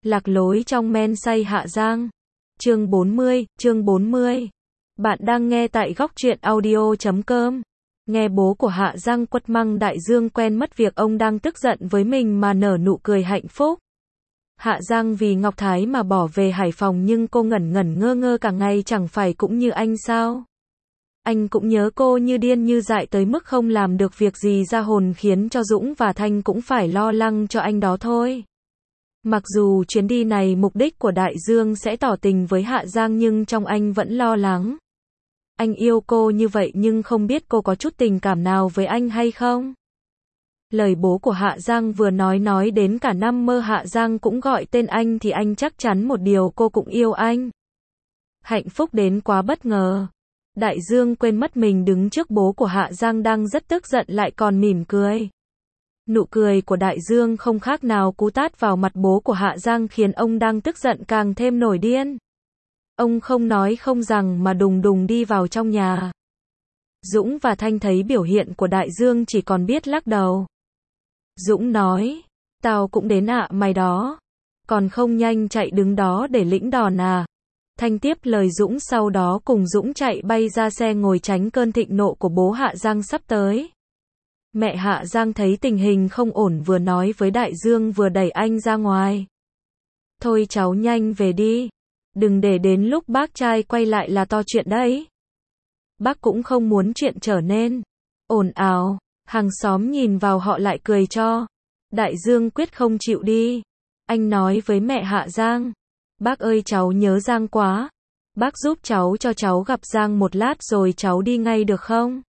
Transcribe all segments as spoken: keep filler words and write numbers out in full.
Lạc lối trong men say Hạ Giang. Chương bốn mươi, chương bốn mươi. Bạn đang nghe tại góc truyện audio chấm com. Nghe bố của Hạ Giang quất măng Đại Dương quen mất việc ông đang tức giận với mình mà nở nụ cười hạnh phúc. Hạ Giang vì Ngọc Thái mà bỏ về Hải Phòng nhưng cô ngẩn ngẩn ngơ ngơ cả ngày, chẳng phải cũng như anh sao? Anh cũng nhớ cô như điên như dại tới mức không làm được việc gì ra hồn, khiến cho Dũng và Thanh cũng phải lo lắng cho anh đó thôi. Mặc dù chuyến đi này mục đích của Đại Dương sẽ tỏ tình với Hạ Giang nhưng trong anh vẫn lo lắng. Anh yêu cô như vậy nhưng không biết cô có chút tình cảm nào với anh hay không? Lời bố của Hạ Giang vừa nói nói đến cả năm mơ Hạ Giang cũng gọi tên anh thì anh chắc chắn một điều, cô cũng yêu anh. Hạnh phúc đến quá bất ngờ. Đại Dương quên mất mình đứng trước bố của Hạ Giang đang rất tức giận lại còn mỉm cười. Nụ cười của Đại Dương không khác nào cú tát vào mặt bố của Hạ Giang khiến ông đang tức giận càng thêm nổi điên. Ông không nói không rằng mà đùng đùng đi vào trong nhà. Dũng và Thanh thấy biểu hiện của Đại Dương chỉ còn biết lắc đầu. Dũng nói, tao cũng đến ạ, mày đó. Còn không nhanh chạy đứng đó để lĩnh đòn à. Thanh tiếp lời Dũng, sau đó cùng Dũng chạy bay ra xe ngồi tránh cơn thịnh nộ của bố Hạ Giang sắp tới. Mẹ Hạ Giang thấy tình hình không ổn vừa nói với Đại Dương vừa đẩy anh ra ngoài. Thôi cháu nhanh về đi. Đừng để đến lúc bác trai quay lại là to chuyện đấy. Bác cũng không muốn chuyện trở nên ồn ào. Hàng xóm nhìn vào họ lại cười cho. Đại Dương quyết không chịu đi. Anh nói với mẹ Hạ Giang. Bác ơi, cháu nhớ Giang quá. Bác giúp cháu cho cháu gặp Giang một lát rồi cháu đi ngay được không?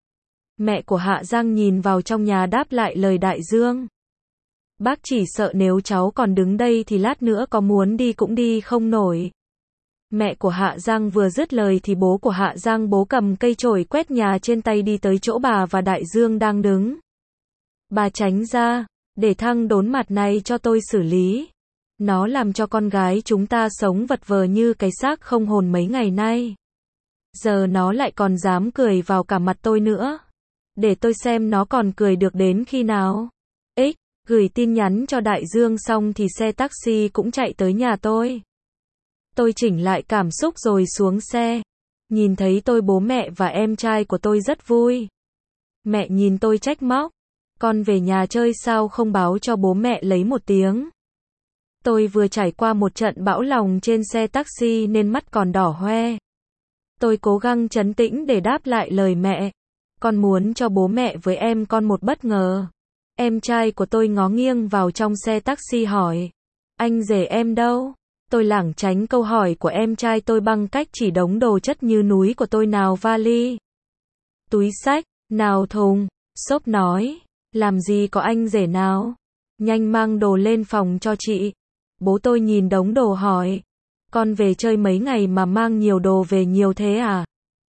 Mẹ của Hạ Giang nhìn vào trong nhà đáp lại lời Đại Dương. Bác chỉ sợ nếu cháu còn đứng đây thì lát nữa có muốn đi cũng đi không nổi. Mẹ của Hạ Giang vừa dứt lời thì bố của Hạ Giang bố cầm cây chổi quét nhà trên tay đi tới chỗ bà và Đại Dương đang đứng. Bà tránh ra, để thằng đốn mặt này cho tôi xử lý. Nó làm cho con gái chúng ta sống vật vờ như cái xác không hồn mấy ngày nay. Giờ nó lại còn dám cười vào cả mặt tôi nữa. Để tôi xem nó còn cười được đến khi nào. X, gửi tin nhắn cho Đại Dương xong thì xe taxi cũng chạy tới nhà tôi. Tôi chỉnh lại cảm xúc rồi xuống xe. Nhìn thấy tôi, bố mẹ và em trai của tôi rất vui. Mẹ nhìn tôi trách móc. Con về nhà chơi sao không báo cho bố mẹ lấy một tiếng. Tôi vừa trải qua một trận bão lòng trên xe taxi nên mắt còn đỏ hoe. Tôi cố gắng trấn tĩnh để đáp lại lời mẹ. Con muốn cho bố mẹ với em con một bất ngờ. Em trai của tôi ngó nghiêng vào trong xe taxi hỏi. Anh rể em đâu? Tôi lảng tránh câu hỏi của em trai tôi bằng cách chỉ đống đồ chất như núi của tôi, nào vali, túi xách, nào thùng. Xốp nói, làm gì có anh rể nào? Nhanh mang đồ lên phòng cho chị. Bố tôi nhìn đống đồ hỏi. Con về chơi mấy ngày mà mang nhiều đồ về nhiều thế à?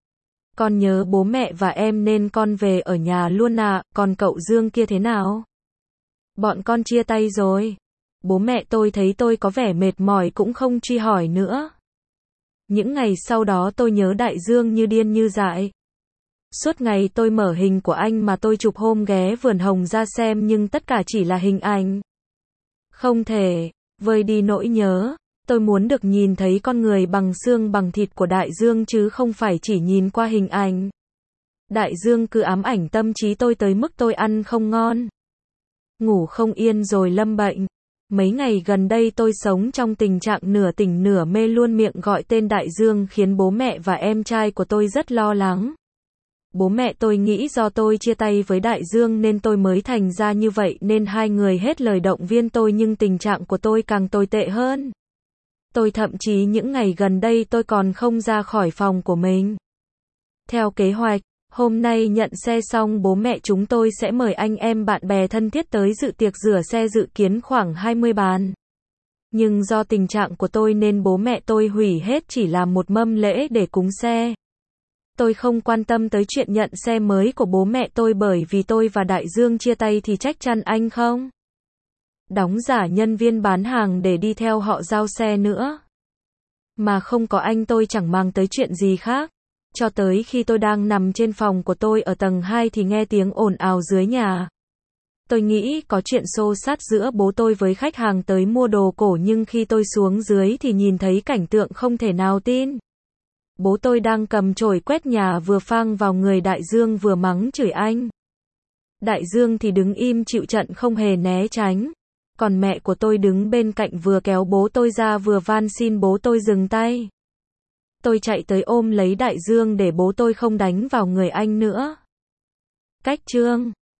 Con nhớ bố mẹ và em nên con về ở nhà luôn à. Còn cậu Dương kia thế nào? Bọn con chia tay rồi. Bố mẹ tôi thấy tôi có vẻ mệt mỏi cũng không truy hỏi nữa. Những ngày sau đó tôi nhớ Đại Dương như điên như dại. Suốt ngày tôi mở hình của anh mà tôi chụp hôm ghé vườn hồng ra xem nhưng tất cả chỉ là hình ảnh. Không thể vơi đi nỗi nhớ. Tôi muốn được nhìn thấy con người bằng xương bằng thịt của Đại Dương chứ không phải chỉ nhìn qua hình ảnh. Đại Dương cứ ám ảnh tâm trí tôi tới mức tôi ăn không ngon, ngủ không yên rồi lâm bệnh. Mấy ngày gần đây tôi sống trong tình trạng nửa tỉnh nửa mê, luôn miệng gọi tên Đại Dương khiến bố mẹ và em trai của tôi rất lo lắng. Bố mẹ tôi nghĩ do tôi chia tay với Đại Dương nên tôi mới thành ra như vậy nên hai người hết lời động viên tôi, nhưng tình trạng của tôi càng tồi tệ hơn. Tôi thậm chí những ngày gần đây tôi còn không ra khỏi phòng của mình. Theo kế hoạch, hôm nay nhận xe xong bố mẹ chúng tôi sẽ mời anh em bạn bè thân thiết tới dự tiệc rửa xe, dự kiến khoảng hai mươi bàn. Nhưng do tình trạng của tôi nên bố mẹ tôi hủy hết, chỉ làm một mâm lễ để cúng xe. Tôi không quan tâm tới chuyện nhận xe mới của bố mẹ tôi bởi vì tôi và Đại Dương chia tay thì chắc chắn anh không đóng giả nhân viên bán hàng để đi theo họ giao xe nữa. Mà không có anh tôi chẳng màng tới chuyện gì khác. Cho tới khi tôi đang nằm trên phòng của tôi ở tầng hai thì nghe tiếng ồn ào dưới nhà. Tôi nghĩ có chuyện xô xát giữa bố tôi với khách hàng tới mua đồ cổ nhưng khi tôi xuống dưới thì nhìn thấy cảnh tượng không thể nào tin. Bố tôi đang cầm chổi quét nhà vừa phang vào người Đại Dương vừa mắng chửi anh. Đại Dương thì đứng im chịu trận không hề né tránh. Còn mẹ của tôi đứng bên cạnh vừa kéo bố tôi ra vừa van xin bố tôi dừng tay. Tôi chạy tới ôm lấy Đại Dương để bố tôi không đánh vào người anh nữa. Cách chương